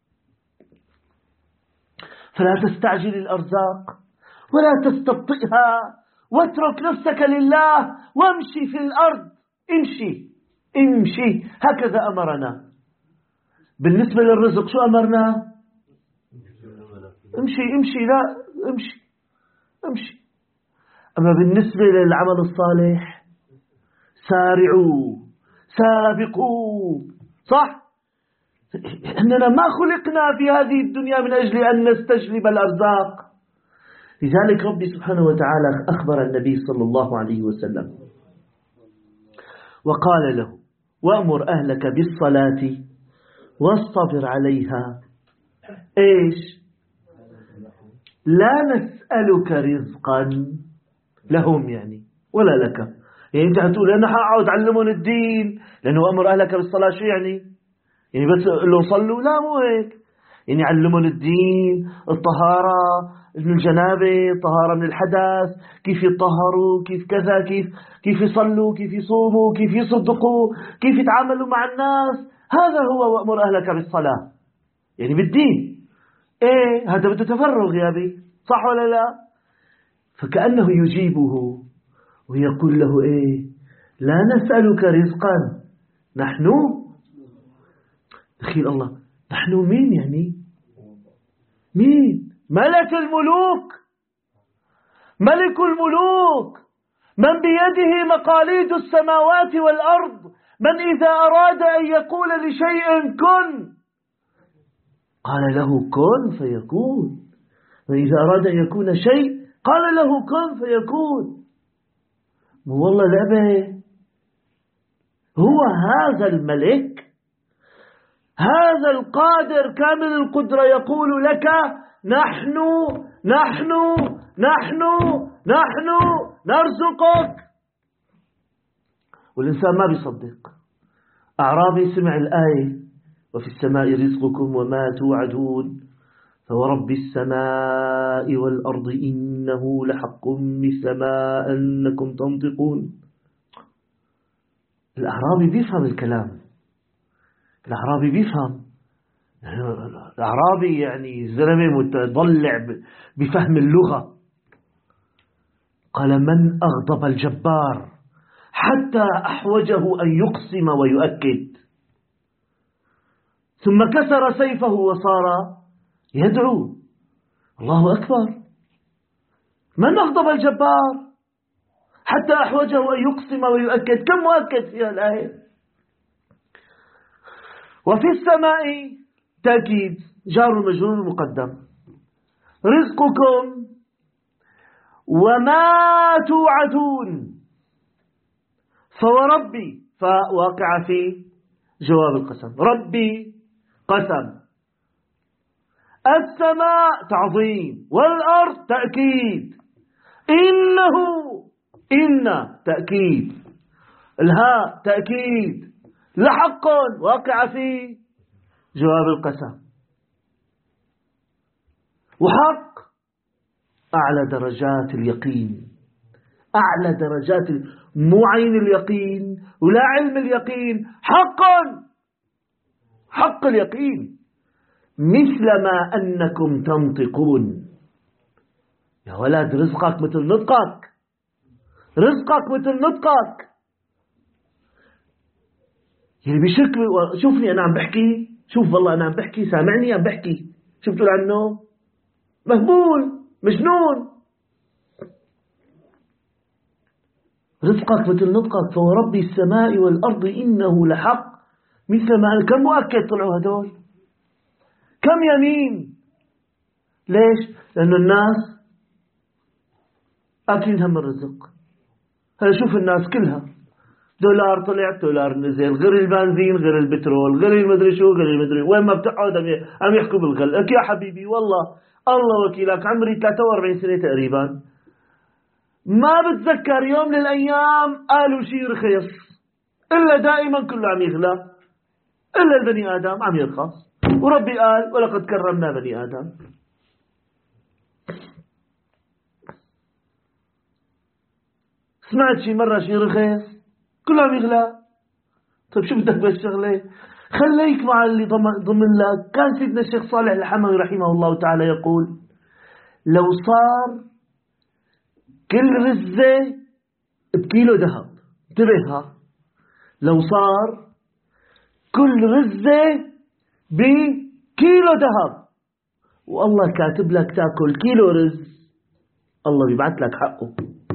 Speaker 1: فلا تستعجل الأرزاق ولا تستبطئها، واترك نفسك لله وامشي في الأرض. امشي امشي هكذا أمرنا. بالنسبة للرزق شو أمرنا؟ امشي امشي لا امشي امشي. أما بالنسبة للعمل الصالح سارعوا سابقوا. صح؟ إننا ما خلقنا في هذه الدنيا من أجل أن نستجلب الأرزاق. لذلك ربي سبحانه وتعالى أخبر النبي صلى الله عليه وسلم وقال له وأمر أهلك بالصلاة واصطبر عليها. إيش؟ لا نسألك رزقا لهم يعني ولا لك. يعني أنت هتقول أنا هقعد أعلمهم الدين لأنه أمر أهلك بالصلاة. شو يعني؟ يعني بس لو صلوا؟ لا مو هيك. يعني علمهم الدين، الطهارة من الجنابة، الطهارة من الحدث، كيف يطهروا، كيف كذا، كيف كيف يصلوا، كيف يصوموا، كيف يصدقوا، كيف يتعاملوا مع الناس. هذا هو وأمر أهلك بالصلاة يعني بالدين. إيه هذا بده تفرغ يا أبي، صح ولا لا؟ فكأنه يجيبه ويقول له إيه؟ لا نسألك رزقا نحن. دخيل الله، نحن مين يعني؟ مين؟ ملك الملوك، ملك الملوك، من بيده مقاليد السماوات والأرض، من إذا أراد أن يقول لشيء كن قال له كن فيكون، وإذا أراد أن يكون شيء قال له كن فيكون. والله لعبة. هو هذا الملك، هذا القادر كامل القدرة يقول لك نحن نحن نحن نحن نرزقك. والإنسان ما بيصدق. أعرابي سمع الآية وفي السماء رزقكم وما توعدون فورب السماء والأرض إنه لحق مثل ما أنكم تنطقون. الأعرابي بيفهم الكلام، الأعرابي بيفهم الأعرابي يعني زلمة متضلع بفهم اللغة. قال: من أغضب الجبار حتى أحوجه أن يقسم ويؤكد، ثم كسر سيفه وصار يدعو. الله أكبر. من أغضب الجبار حتى أحوجه أن يقسم ويؤكد. كم مؤكد فيها الآية؟ وفي السماء تأكيد، جار مجرور مقدم. رزقكم وما توعدون، فوربي فواقع في جواب القسم، ربي قسم، السماء تعظيم، والأرض تأكيد، إنه إن تأكيد، الهاء تأكيد، لحق واقع في جواب القسم. وحق أعلى درجات اليقين، أعلى درجات، مو عين اليقين ولا علم اليقين، حق حق اليقين، مثل ما أنكم تنطقون. يا ولد رزقك مثل نطقك، رزقك مثل نطقك. يعني بشك شوفني أنا عم بحكي، شوف والله أنا عم بحكي، سامعني عم بحكي، شو بتقول عنه؟ مهبول مجنون. رزقك مثل نطقك، فورب السماء والأرض إنه لحق مثل ما. كم مؤكد طلعوا هدول؟ كم يمين؟ ليش؟ لأن الناس أكلين هم الرزق. هلا شوف الناس كلها دولار طلع دولار نزل، غير البنزين غير البترول غير المدري شو غير المدري وين ما بتقعد عم يحكوا بالغل. لك يا حبيبي والله الله وكيلك عمري ثلاثة وأربعين سنة تقريبا، ما بتذكر يوم من الأيام قالوا شيء رخيص، إلا دائما كله عم يغلى، إلا البني آدم عم يرخص. وربي قال: ولقد كرمنا بني آدم. سمعت شي مرة شي رخيص؟ كله عم يغلى. طيب شو بدك بالشغلة؟ خليك مع اللي ضمن لك. كان سيدنا الشيخ صالح الحموي رحمه الله تعالى يقول: لو صار كل رزة بكيلو ذهب، انتبهها، لو صار كل رزة بكيلو ذهب والله كاتب لك تاكل كيلو رز، الله بيبعث لك حقه.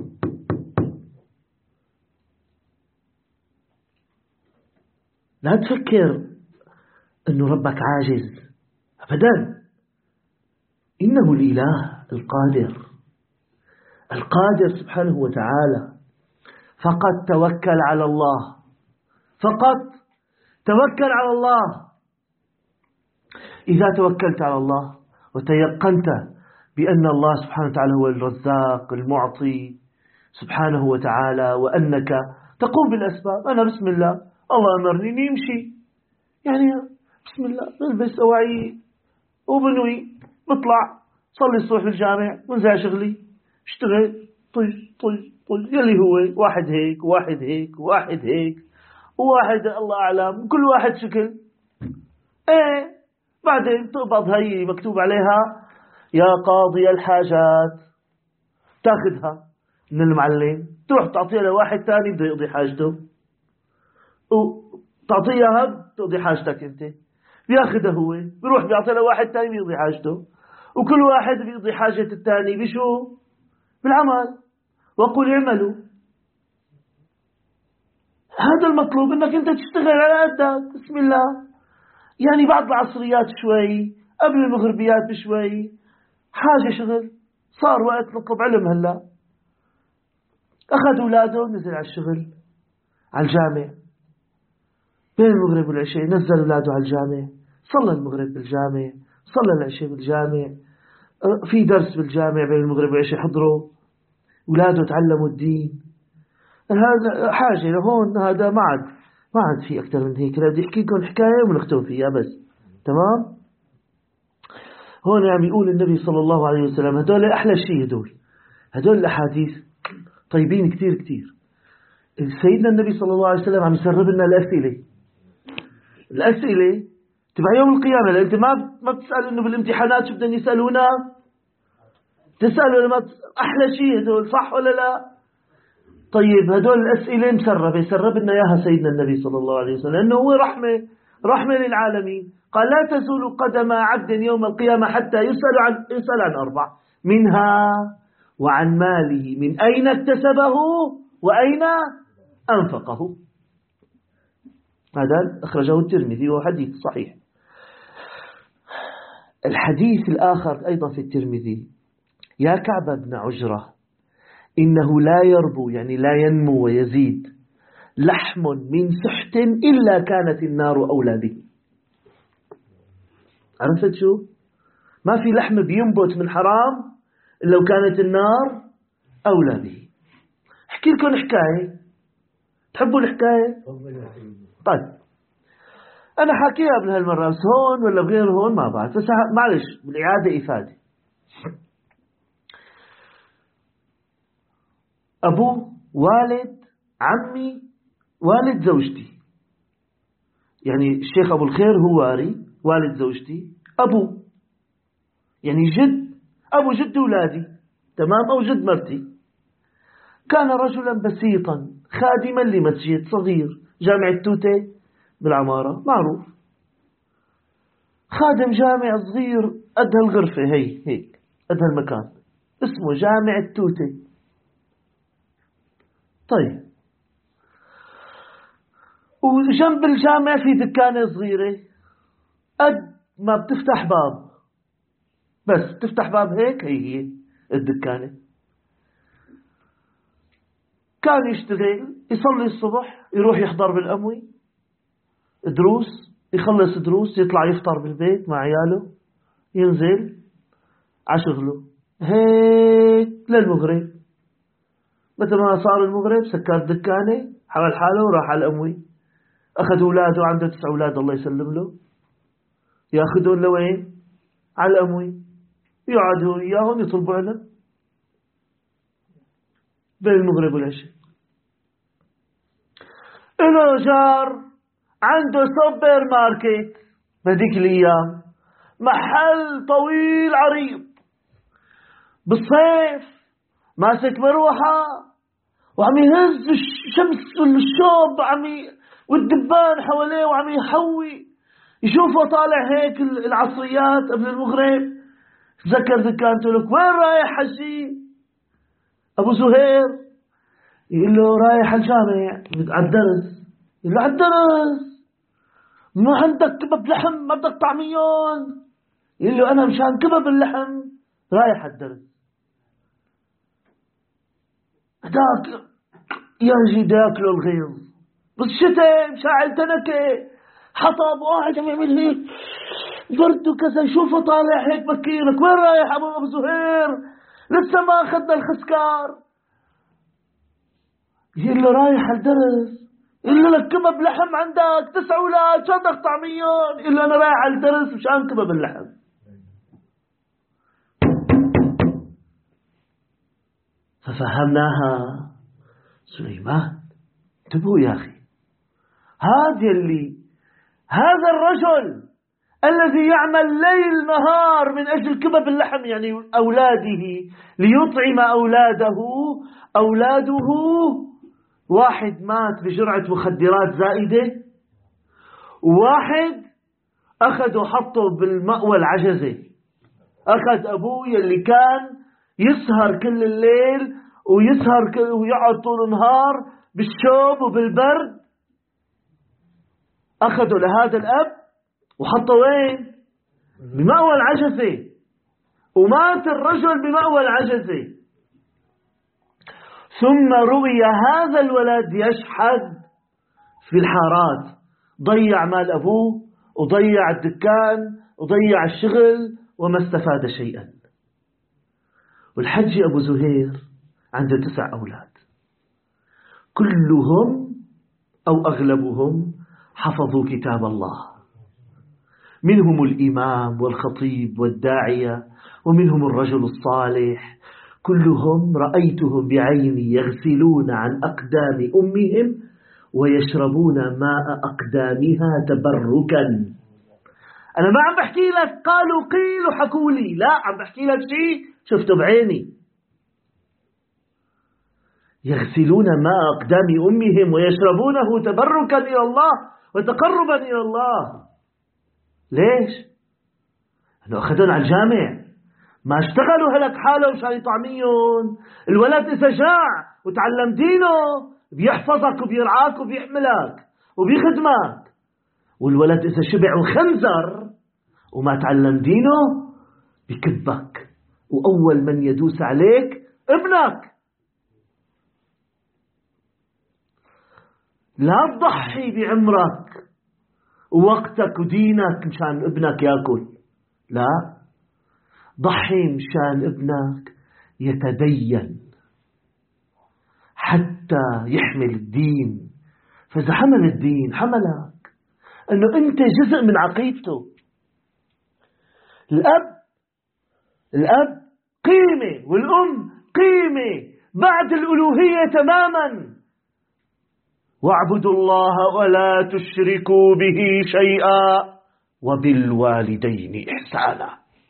Speaker 1: لا تفكر انه ربك عاجز ابدا، انه الاله القادر، القادر سبحانه وتعالى. فقط توكل على الله، فقط توكل على الله. إذا توكلت على الله وتيقنت بأن الله سبحانه وتعالى هو الرزاق المعطي سبحانه وتعالى، وأنك تقوم بالأسباب. أنا بسم الله الله أمرني نمشي، يعني بسم الله بلبس أوعي وبنوي بطلع صلي الصبح بالجامع ونزع شغلي اشتغل طج طج طج، يلي هو واحد هيك واحد هيك واحد هيك وواحد الله أعلم، كل واحد شكل. ايه بعدين تقبض هي مكتوب عليها يا قاضي الحاجات، تاخذها من المعلم تروح تعطيها لواحد تاني بده يقضي حاجته، وتعطيها تقضي حاجتك انت، بياخذها هو بيروح بيعطيها لواحد تاني بيقضي حاجته، وكل واحد بيقضي حاجة التاني بشو؟ بالعمل. وقل اعملوا. هذا المطلوب انك انت تشتغل على قدك. بسم الله. يعني بعد العصريات شوي قبل المغربيات بشوي حاجة شغل، صار وقت نطلب علم. هلا أخذ أولاده ونزل على الشغل على الجامع بين المغرب والعشاء، نزل أولاده على الجامع، صلى المغرب بالجامع، صلى العشاء بالجامع، في درس بالجامع بين المغرب والعشاء حضروا أولاده تعلموا الدين. هذا حاجة لهون، هذا ما عاد ما عاد في أكثر من هيك. بدي أحكي لكم حكاية ونختم فيها بس. تمام. هون عم يقول النبي صلى الله عليه وسلم، هدول أحلى شيء، هدول هدول الأحاديث طيبين كتير كتير. سيدنا النبي صلى الله عليه وسلم عم يسرب لنا الأسئلة. الأسئلة تبع يوم القيامة. لأن أنت ما ما بتسأل إنه بالامتحانات شو بدهم يسألونا، تسأل ولا ما أحلى شيء هدول، صح ولا لا؟ طيب هدول الأسئلة مسربة، سرب لنا إياها سيدنا النبي صلى الله عليه وسلم لأنه هو رحمة رحمة للعالمين. قال لا تزول قدم عبد يوم القيامة حتى يسأل عن يسأل عن أربع، منها وعن ماله من أين اكتسبه وأين أنفقه. هذا أخرجه الترمذي وهو حديث صحيح. الحديث الآخر أيضا في الترمذي: يا كعب بن عجرة إنه لا يربو، يعني لا ينمو ويزيد، لحم من سحت إلا كانت النار أولى به. عرفت شو؟ ما في لحم بينبت من حرام إلا كانت النار أولى به. احكي لكم حكاية، تحبوا الحكاية؟ طيب أنا حاكيها قبل هالمرة، بس هون ولا بغير هون ما بعرف، بس معلش بالإعادة إفادة. أبو والد عمي والد زوجتي، يعني الشيخ أبو الخير هو واري والد زوجتي أبو، يعني جد أبو جد أولادي، تمام، أو جد مرتي. كان رجلا بسيطا خادما لمسجد صغير، جامع التوتة بالعمارة معروف، خادم جامع صغير قد هالغرفة، هي هيك قد هالمكان، اسمه جامع التوتة. طيب وجنب الجامع في دكانة صغيرة قد ما بتفتح باب، بس تفتح باب هيك، هي هي الدكانة. كان يشتغل، يصلي الصبح، يروح يحضر بالأموي دروس، يخلص دروس يطلع يفطر بالبيت مع عياله، ينزل عشغله هيك للمغرب. متى ما صار المغرب سكر الدكانة، حول حاله وراح على الأموي. أخذ أولاده، عنده تسع أولاد الله يسلم له، يأخذون لوين؟ على الأموي، يقعدوا إياهم يطلبوا علم بين المغرب والعشاء. إله جار عنده سوبر ماركت بهذيك الأيام، محل طويل عريض، بالصيف ماسك مروحة وعم يهز الشمس والشوب عم ي... والدبان حواليه وعم يحوي، يشوفه طالع هيك العصريات قبل المغرب. ذكر ذكرته لك: وين رايح حجي؟ أبو زهير يقول له: رايح الجامع على الدرس. يقول له: على الدرس؟ ما عندك كبب لحم؟ ما بدك طعميون؟ يقول له: أنا مشان كبب اللحم رايح على الدرس. هداك يجي داكله الغيظ بالشتاء، مشاعل تنكه حطب واحد عم يعمل هيك برد وكذا، يشوفه طالع هيك بكيرك: وين رايح أبو أبو زهير؟ لسه ما أخذنا الخسكار. يقول له: رايح على الدرس. يقول له: لك كبب لحم عندك تسع أولاد، شو بدك طعميون؟ يقول له: أنا رايح على الدرس مشان كبب اللحم. ففهمناها سليمان. انتبهوا يا أخي، هذا اللي هذا الرجل الذي يعمل ليل نهار من أجل كبب اللحم، يعني أولاده، ليطعم أولاده أولاده واحد مات بجرعة مخدرات زائدة، وواحد أخذه حطه بالمأوى العجزة. أخذ أبوه يلي كان يسهر كل الليل ويسهر كل ويقعد طول النهار بالشوب وبالبرد، أخذوا لهذا الأب وحطه وين؟ بمأوى العجزة، ومات الرجل بمأوى العجزة. ثم روي هذا الولد يشحذ في الحارات، ضيع مال أبوه وضيع الدكان وضيع الشغل وما استفاد شيئا. والحج أبو زهير عنده تسع أولاد، كلهم أو أغلبهم حفظوا كتاب الله، منهم الإمام والخطيب والداعية، ومنهم الرجل الصالح. كلهم رأيتهم بعيني يغسلون عن أقدام أمهم ويشربون ماء أقدامها تبركا. أنا ما عم بحكي لك قالوا قيل وحكوا لي، لا، عم بحكي لك شيء شفته بعيني. يغسلون ماء أقدام أمهم ويشربونه تبركا إلى الله وتقربا إلى الله. ليش؟ أنه أخذون على الجامع، ما اشتغلوا هلك حالهم مشان يطعميهم. الولد إذا جاع وتعلم دينه بيحفظك وبيرعاك وبيحملك وبيخدمك، والولد إذا شبع وخنزر وما تعلم دينه بكبك، وأول من يدوس عليك ابنك. لا تضحي بعمرك ووقتك ودينك مشان ابنك يأكل، لا، ضحي مشان ابنك يتدين حتى يحمل الدين. فإذا حمل الدين حملك، أنه أنت جزء من عقيدته. الأب الأب قيمة، والأم قيمة بعد الألوهية تماما. واعبدوا الله ولا تشركوا به شيئا وبالوالدين إحسانا.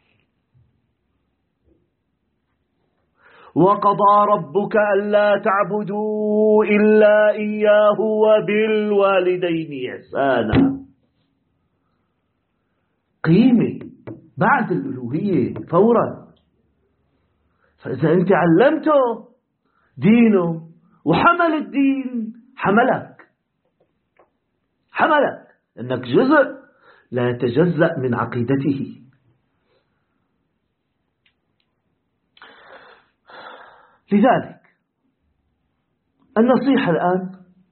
Speaker 1: وقضى ربك ألا تعبدوا إلا إياه وبالوالدين إحسانا. قيمة بعد الألوهية فورا. فإذا أنت علمته دينه وحمل الدين حملك حملك أنك جزء لا يتجزأ من عقيدته. لذلك النصيحة الآن: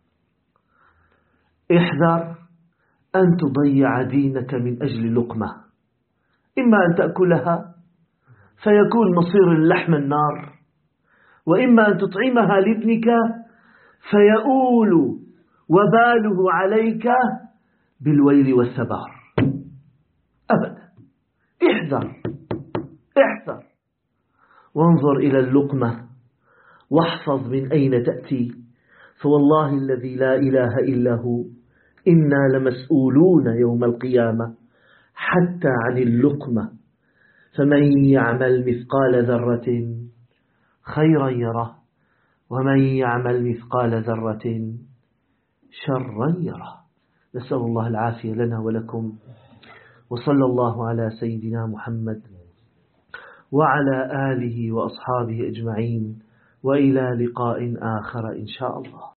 Speaker 1: احذر أن تضيع دينك من أجل لقمة، إما أن تأكلها فيكون مصير اللحم النار، وإما أن تطعمها لابنك فيؤول وباله عليك بالويل والثبار. أبدا، احذر احذر وانظر إلى اللقمة واحفظ من أين تأتي، فوالله الذي لا إله إلا هو إنا لمسؤولون يوم القيامة حتى عن اللقمة، فمن يعمل مثقال ذرة خيرا يره ومن يعمل مثقال ذرة شرا يره. نسأل الله العافية لنا ولكم، وصلى الله على سيدنا محمد وعلى آله وأصحابه أجمعين، وإلى لقاء آخر إن شاء الله.